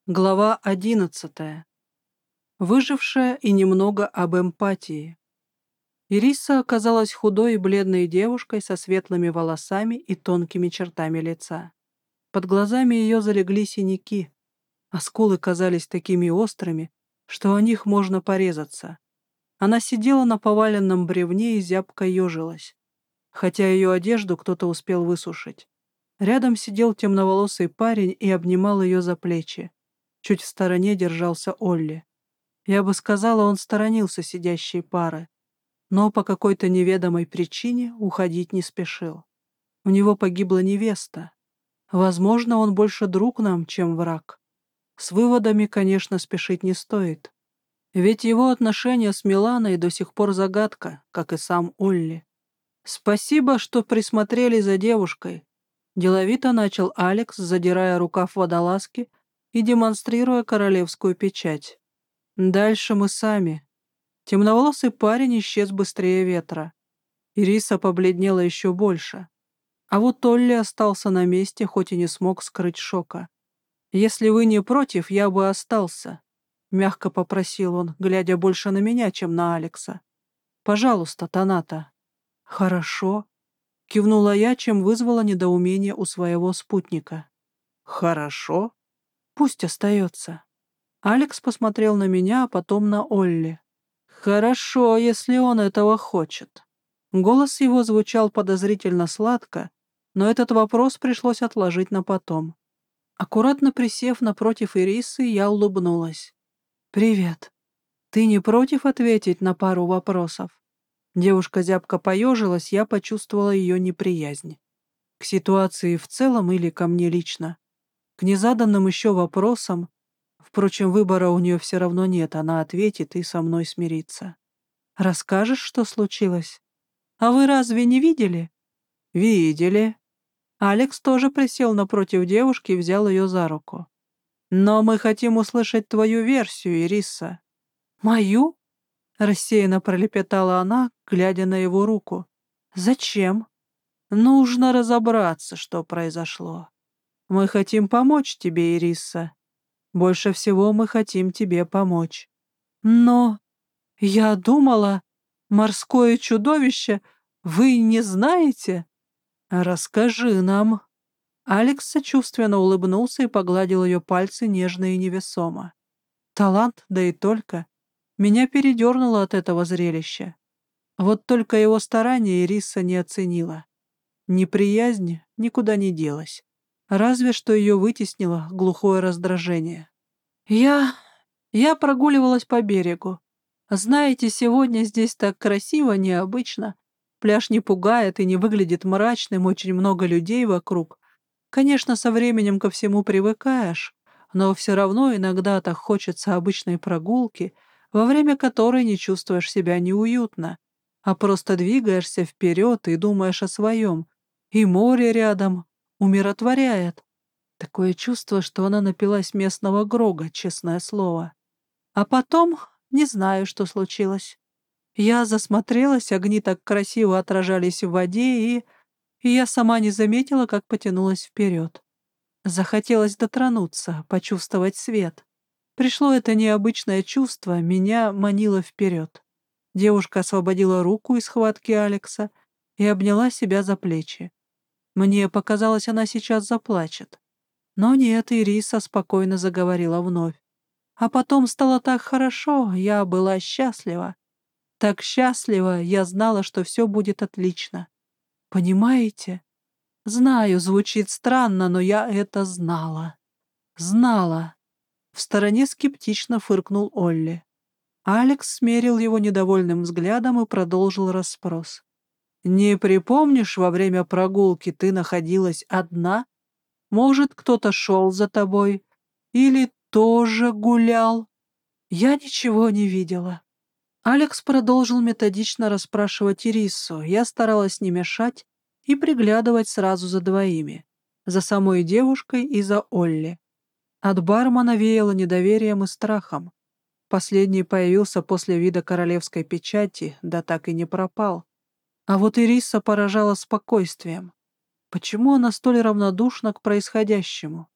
Глава 11. Выжившая и немного об эмпатии. Ириса оказалась худой и бледной девушкой со светлыми волосами и тонкими чертами лица. Под глазами ее залегли синяки, а скулы казались такими острыми, что о них можно порезаться. Она сидела на поваленном бревне и зябко ежилась, хотя ее одежду кто-то успел высушить. Рядом сидел темноволосый парень и обнимал ее за плечи. Чуть в стороне держался Олли. Я бы сказала, он сторонился сидящей пары, но по какой-то неведомой причине уходить не спешил. У него погибла невеста. Возможно, он больше друг нам, чем враг. С выводами, конечно, спешить не стоит. Ведь его отношения с Миланой до сих пор загадка, как и сам Олли. «Спасибо, что присмотрели за девушкой», — деловито начал Алекс, задирая рукав водолазки и демонстрируя королевскую печать. «Дальше мы сами». Темноволосый парень исчез быстрее ветра. Ириса побледнела еще больше. А вот Олли остался на месте, хоть и не смог скрыть шока. «Если вы не против, я бы остался», — мягко попросил он, глядя больше на меня, чем на Алекса. «Пожалуйста, Таната». «Хорошо», — кивнула я, чем вызвала недоумение у своего спутника. «Хорошо? Пусть остается». Алекс посмотрел на меня, а потом на Олли. «Хорошо, если он этого хочет». Голос его звучал подозрительно сладко, но этот вопрос пришлось отложить на потом. Аккуратно присев напротив Ирисы, я улыбнулась. «Привет. Ты не против ответить на пару вопросов?» Девушка зябко поежилась, я почувствовала ее неприязнь. К ситуации в целом или ко мне лично? К незаданным еще вопросам. Впрочем, выбора у нее все равно нет, она ответит и со мной смирится. «Расскажешь, что случилось? А вы разве не видели?» «Видели». Алекс тоже присел напротив девушки и взял ее за руку. «Но мы хотим услышать твою версию, Ириса». «Мою?» — рассеянно пролепетала она, глядя на его руку. «Зачем?» «Нужно разобраться, что произошло. Мы хотим помочь тебе, Ириса. Больше всего мы хотим тебе помочь». «Но я думала, морское чудовище, вы не знаете?» «Расскажи нам». Алекс сочувственно улыбнулся и погладил ее пальцы нежно и невесомо. Талант, да и только. Меня передернуло от этого зрелища. Вот только его старания Ириса не оценила. Неприязнь никуда не делась. Разве что ее вытеснило глухое раздражение. Я прогуливалась по берегу. Знаете, сегодня здесь так красиво, необычно. Пляж не пугает и не выглядит мрачным, очень много людей вокруг. Конечно, со временем ко всему привыкаешь, но все равно иногда так хочется обычной прогулки, во время которой не чувствуешь себя неуютно, а просто двигаешься вперед и думаешь о своем. И море рядом умиротворяет. Такое чувство, что она напилась местного грога, честное слово. А потом не знаю, что случилось. Я засмотрелась, огни так красиво отражались в воде, и я сама не заметила, как потянулась вперед. Захотелось дотронуться, почувствовать свет. Пришло это необычное чувство, меня манило вперед. Девушка освободила руку из схватки Алекса и обняла себя за плечи. Мне показалось, она сейчас заплачет. Но нет, Ириса спокойно заговорила вновь. А потом стало так хорошо, я была счастлива. Так счастлива, я знала, что все будет отлично. Понимаете? Знаю, звучит странно, но я это знала. Знала. В стороне скептично фыркнул Олли. Алекс смерил его недовольным взглядом и продолжил расспрос. «Не припомнишь, во время прогулки ты находилась одна? Может, кто-то шел за тобой? Или тоже гулял?» Я ничего не видела. Алекс продолжил методично расспрашивать Ирису. Я старалась не мешать и приглядывать сразу за двоими. За самой девушкой и за Олли. От бармена веяло недоверием и страхом. Последний появился после вида королевской печати, да так и не пропал. А вот Ириса поражала спокойствием. Почему она столь равнодушна к происходящему?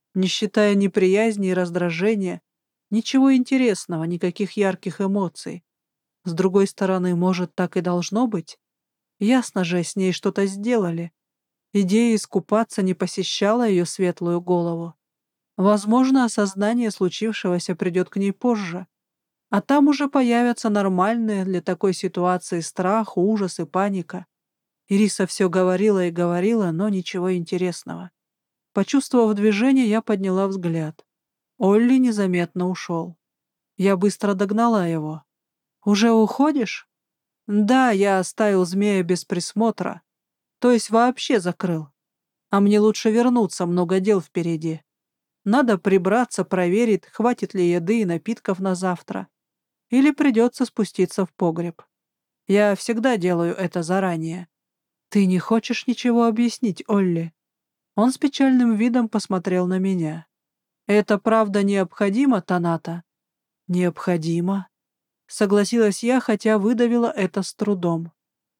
Не считая неприязни и раздражения, ничего интересного, никаких ярких эмоций. С другой стороны, может, так и должно быть? Ясно же, с ней что-то сделали. Идея искупаться не посещала ее светлую голову. Возможно, осознание случившегося придет к ней позже, а там уже появятся нормальные для такой ситуации страх, ужас и паника. Ириса все говорила и говорила, но ничего интересного. Почувствовав движение, я подняла взгляд. Олли незаметно ушел. Я быстро догнала его. «Уже уходишь?» «Да, я оставил змея без присмотра. То есть вообще закрыл. А мне лучше вернуться, много дел впереди. Надо прибраться, проверить, хватит ли еды и напитков на завтра. Или придется спуститься в погреб. Я всегда делаю это заранее. Ты не хочешь ничего объяснить, Олли?» Он с печальным видом посмотрел на меня. «Это правда необходимо, Таната?» «Необходимо», — согласилась я, хотя выдавила это с трудом.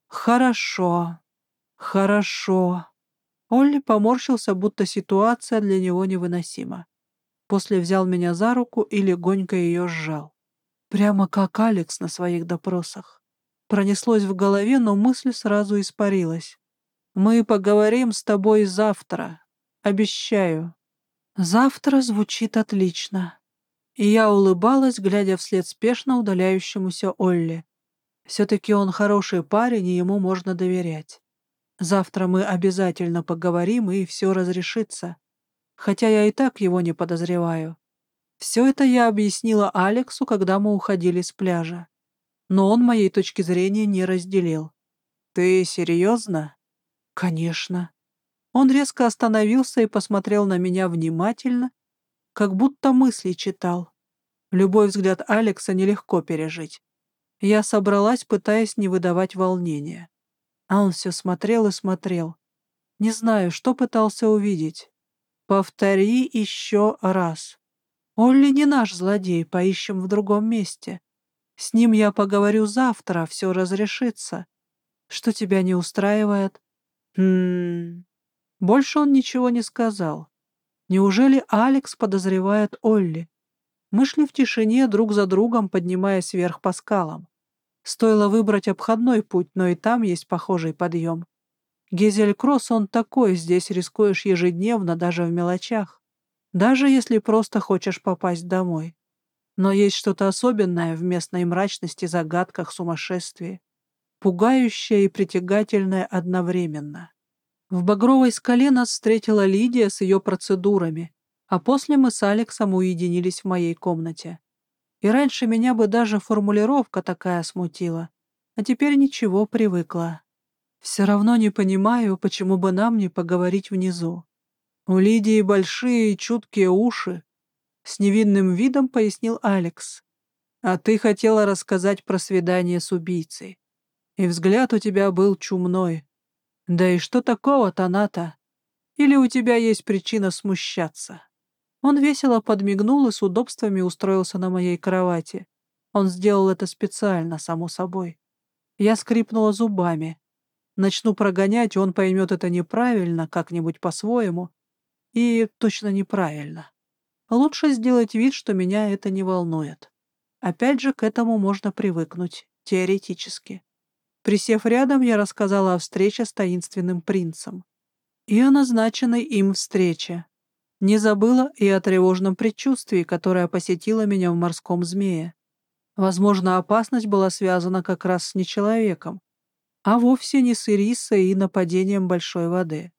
«Хорошо, хорошо». Олли поморщился, будто ситуация для него невыносима. После взял меня за руку и легонько ее сжал. Прямо как Алекс на своих допросах. Пронеслось в голове, но мысль сразу испарилась. «Мы поговорим с тобой завтра. Обещаю». «Завтра» звучит отлично. И я улыбалась, глядя вслед спешно удаляющемуся Олли. Все-таки он хороший парень, и ему можно доверять. Завтра мы обязательно поговорим, и все разрешится. Хотя я и так его не подозреваю. Все это я объяснила Алексу, когда мы уходили с пляжа. Но он моей точки зрения не разделил. «Ты серьезно?» «Конечно». Он резко остановился и посмотрел на меня внимательно, как будто мысли читал. Любой взгляд Алекса нелегко пережить. Я собралась, пытаясь не выдавать волнения. А он все смотрел и смотрел. Не знаю, что пытался увидеть. «Повтори еще раз. Олли не наш злодей, поищем в другом месте. С ним я поговорю завтра, все разрешится. Что тебя не устраивает?» Больше он ничего не сказал. Неужели Алекс подозревает Олли? Мы шли в тишине друг за другом, поднимаясь вверх по скалам. Стоило выбрать обходной путь, но и там есть похожий подъем. Гезель-Кросс он такой, здесь рискуешь ежедневно, даже в мелочах. Даже если просто хочешь попасть домой. Но есть что-то особенное в местной мрачности, загадках, сумасшествии. Пугающее и притягательное одновременно. В Багровой скале нас встретила Лидия с ее процедурами, а после мы с Алексом уединились в моей комнате. И раньше меня бы даже формулировка такая смутила, а теперь ничего, привыкла. Все равно не понимаю, почему бы нам не поговорить внизу. У Лидии большие и чуткие уши, с невинным видом пояснил Алекс. А ты хотела рассказать про свидание с убийцей. И взгляд у тебя был чумной. Да и что такого, Таната? Или у тебя есть причина смущаться?» Он весело подмигнул и с удобствами устроился на моей кровати. Он сделал это специально, само собой. Я скрипнула зубами. Начну прогонять, он поймет это неправильно, как-нибудь по-своему. И точно неправильно. Лучше сделать вид, что меня это не волнует. Опять же, к этому можно привыкнуть, теоретически. Присев рядом, я рассказала о встрече с таинственным принцем и о назначенной им встрече. Не забыла и о тревожном предчувствии, которое посетило меня в морском змее. Возможно, опасность была связана как раз с нечеловеком, а вовсе не с Ирисой и нападением большой воды.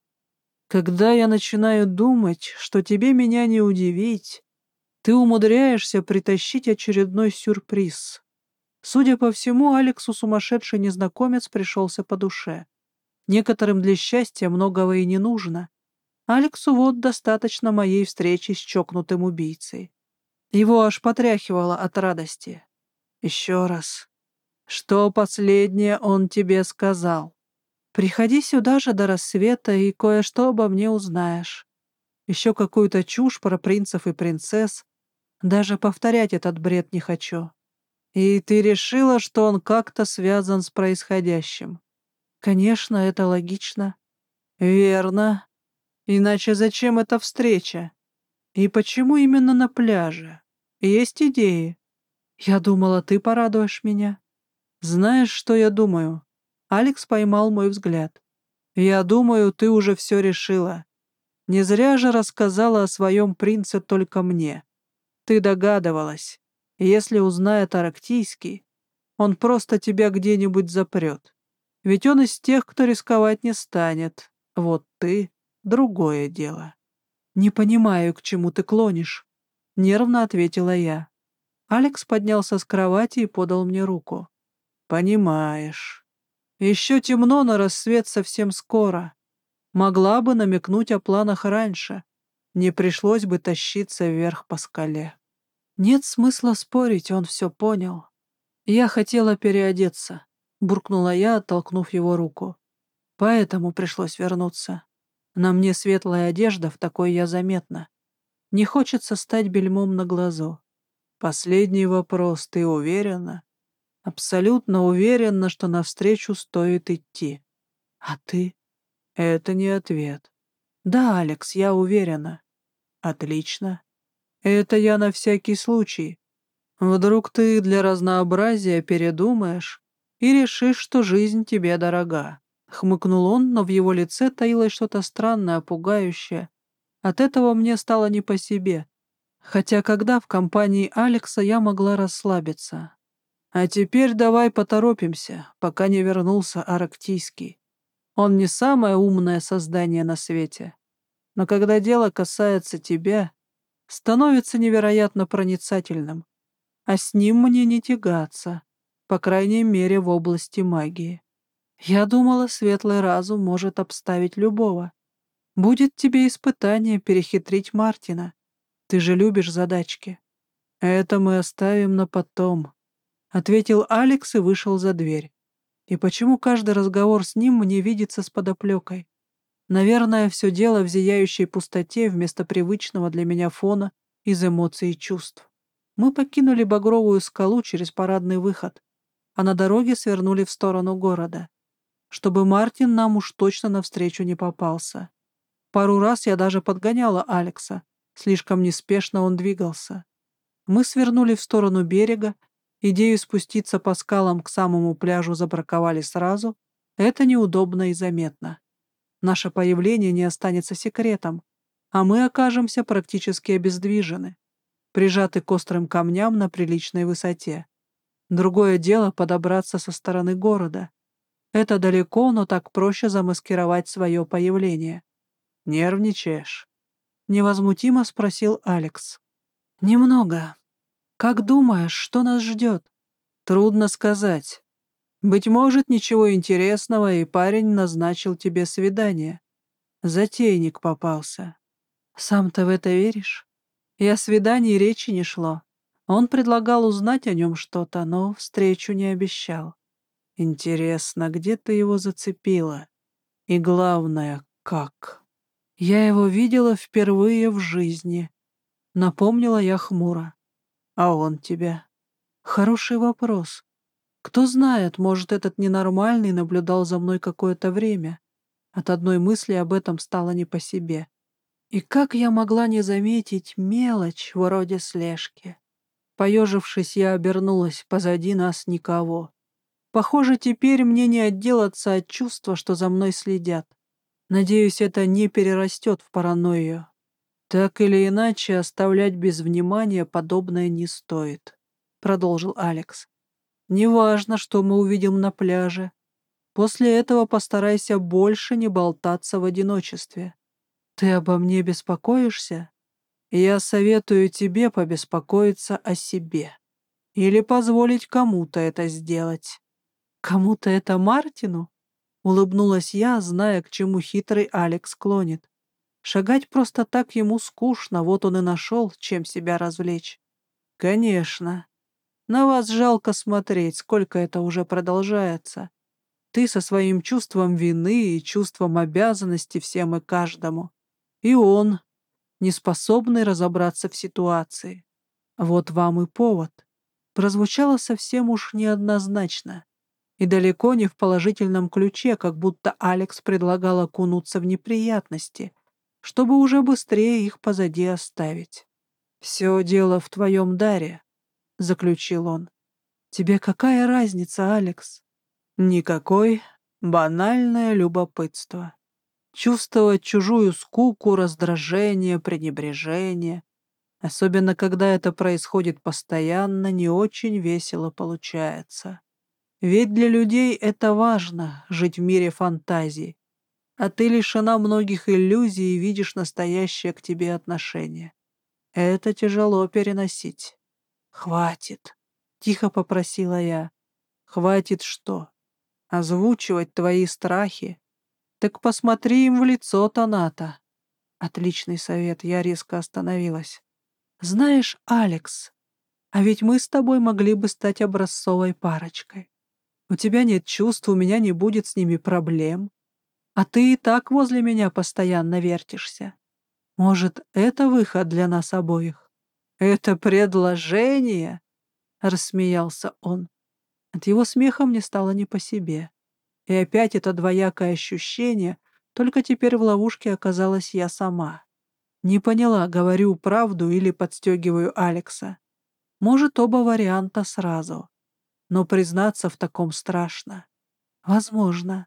Когда я начинаю думать, что тебе меня не удивить, ты умудряешься притащить очередной сюрприз. Судя по всему, Алексу сумасшедший незнакомец пришелся по душе. Некоторым для счастья многого и не нужно. Алексу вот достаточно моей встречи с чокнутым убийцей. Его аж потряхивало от радости. Еще раз. Что последнее он тебе сказал? Приходи сюда же до рассвета и кое-что обо мне узнаешь. Еще какую-то чушь про принцев и принцесс. Даже повторять этот бред не хочу. И ты решила, что он как-то связан с происходящим? Конечно, это логично. Верно. Иначе зачем эта встреча? И почему именно на пляже? Есть идеи? Я думала, ты порадуешь меня. Знаешь, что я думаю? Алекс поймал мой взгляд. Я думаю, ты уже все решила. Не зря же рассказала о своем принце только мне. Ты догадывалась. Если узнает Арактийский, он просто тебя где-нибудь запрет. Ведь он из тех, кто рисковать не станет. Вот ты — другое дело. «Не понимаю, к чему ты клонишь», — нервно ответила я. Алекс поднялся с кровати и подал мне руку. «Понимаешь. Еще темно, на рассвет совсем скоро. Могла бы намекнуть о планах раньше. Не пришлось бы тащиться вверх по скале». Нет смысла спорить, он все понял. «Я хотела переодеться», — буркнула я, оттолкнув его руку. «Поэтому пришлось вернуться. На мне светлая одежда, в такой я заметна. Не хочется стать бельмом на глазу. Последний вопрос, ты уверена?» «Абсолютно уверена, что навстречу стоит идти». «А ты?» «Это не ответ». «Да, Алекс, я уверена». «Отлично. Это я на всякий случай. Вдруг ты для разнообразия передумаешь и решишь, что жизнь тебе дорога». Хмыкнул он, но в его лице таилось что-то странное, пугающее. От этого мне стало не по себе. Хотя когда в компании Алекса я могла расслабиться. «А теперь давай поторопимся, пока не вернулся Арактийский. Он не самое умное создание на свете, но когда дело касается тебя, становится невероятно проницательным, а с ним мне не тягаться, по крайней мере в области магии. Я думала, светлый разум может обставить любого. Будет тебе испытание перехитрить Мартина. Ты же любишь задачки. Это мы оставим на потом», — ответил Алекс и вышел за дверь. И почему каждый разговор с ним мне видится с подоплекой? Наверное, все дело в зияющей пустоте вместо привычного для меня фона из эмоций и чувств. Мы покинули Багровую скалу через парадный выход, а на дороге свернули в сторону города, чтобы Мартин нам уж точно навстречу не попался. Пару раз я даже подгоняла Алекса, слишком неспешно он двигался. Мы свернули в сторону берега, идею спуститься по скалам к самому пляжу забраковали сразу, это неудобно и заметно. Наше появление не останется секретом, а мы окажемся практически обездвижены, прижаты к острым камням на приличной высоте. Другое дело подобраться со стороны города. Это далеко, но так проще замаскировать свое появление. «Нервничаешь?» — невозмутимо спросил Алекс. «Немного. Как думаешь, что нас ждет?» «Трудно сказать. Быть может, ничего интересного, и парень назначил тебе свидание. Затейник попался. Сам-то в это веришь? И о свидании речи не шло. Он предлагал узнать о нем что-то, но встречу не обещал. Интересно, где ты его зацепила? И главное, как?» «Я его видела впервые в жизни», — напомнила я хмуро. «А он тебя?» «Хороший вопрос. Кто знает, может, этот ненормальный наблюдал за мной какое-то время. От одной мысли об этом стало не по себе. И как я могла не заметить мелочь вроде слежки? Поежившись, я обернулась, позади нас никого. Похоже, теперь мне не отделаться от чувства, что за мной следят. Надеюсь, это не перерастет в паранойю. Так или иначе, оставлять без внимания подобное не стоит, продолжил Алекс. Неважно, что мы увидим на пляже. После этого постарайся больше не болтаться в одиночестве. Ты обо мне беспокоишься? Я советую тебе побеспокоиться о себе. Или позволить кому-то это сделать. Кому-то это Мартину? Улыбнулась я, зная, к чему хитрый Алекс клонит. Шагать просто так ему скучно, вот он и нашел, чем себя развлечь. Конечно. На вас жалко смотреть, сколько это уже продолжается. Ты со своим чувством вины и чувством обязанности всем и каждому. И он, неспособный разобраться в ситуации. Вот вам и повод. Прозвучало совсем уж неоднозначно. И далеко не в положительном ключе, как будто Алекс предлагал окунуться в неприятности, чтобы уже быстрее их позади оставить. «Все дело в твоем даре», — заключил он. «Тебе какая разница, Алекс?» «Никакой. Банальное любопытство. Чувствовать чужую скуку, раздражение, пренебрежение, особенно когда это происходит постоянно, не очень весело получается. Ведь для людей это важно — жить в мире фантазий, а ты лишена многих иллюзий и видишь настоящее к тебе отношение. Это тяжело переносить». «Хватит», — тихо попросила я. «Хватит что? Озвучивать твои страхи? Так посмотри им в лицо, Таната». Отличный совет, я резко остановилась. «Знаешь, Алекс, а ведь мы с тобой могли бы стать образцовой парочкой. У тебя нет чувств, у меня не будет с ними проблем. А ты и так возле меня постоянно вертишься. Может, это выход для нас обоих?» «Это предложение?» — рассмеялся он. От его смеха мне стало не по себе. И опять это двоякое ощущение, только теперь в ловушке оказалась я сама. Не поняла, говорю правду или подстегиваю Алекса. Может, оба варианта сразу. Но признаться в таком страшно. Возможно.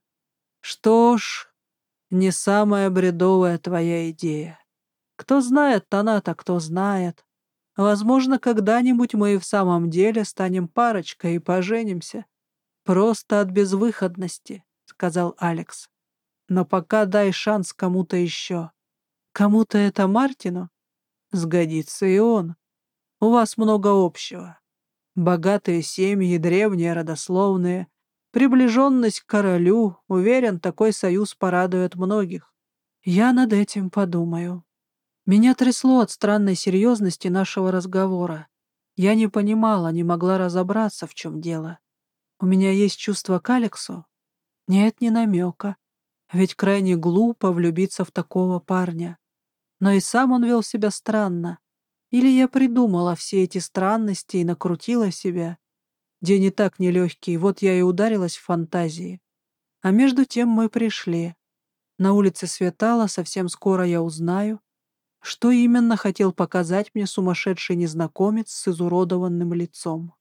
Что ж, не самая бредовая твоя идея. Кто знает, Таната, кто знает. Возможно, когда-нибудь мы и в самом деле станем парочкой и поженимся. Просто от безвыходности, — сказал Алекс. Но пока дай шанс кому-то еще. Кому-то это Мартину? Сгодится и он. У вас много общего. Богатые семьи, древние родословные, приближенность к королю. Уверен, такой союз порадует многих. Я над этим подумаю. Меня трясло от странной серьезности нашего разговора. Я не понимала, не могла разобраться, в чем дело. У меня есть чувство к Алексу? Нет, ни намека. Ведь крайне глупо влюбиться в такого парня. Но и сам он вел себя странно. Или я придумала все эти странности и накрутила себя. День и так нелегкий, вот я и ударилась в фантазии. А между тем мы пришли. На улице светало, совсем скоро я узнаю, что именно хотел показать мне сумасшедший незнакомец с изуродованным лицом.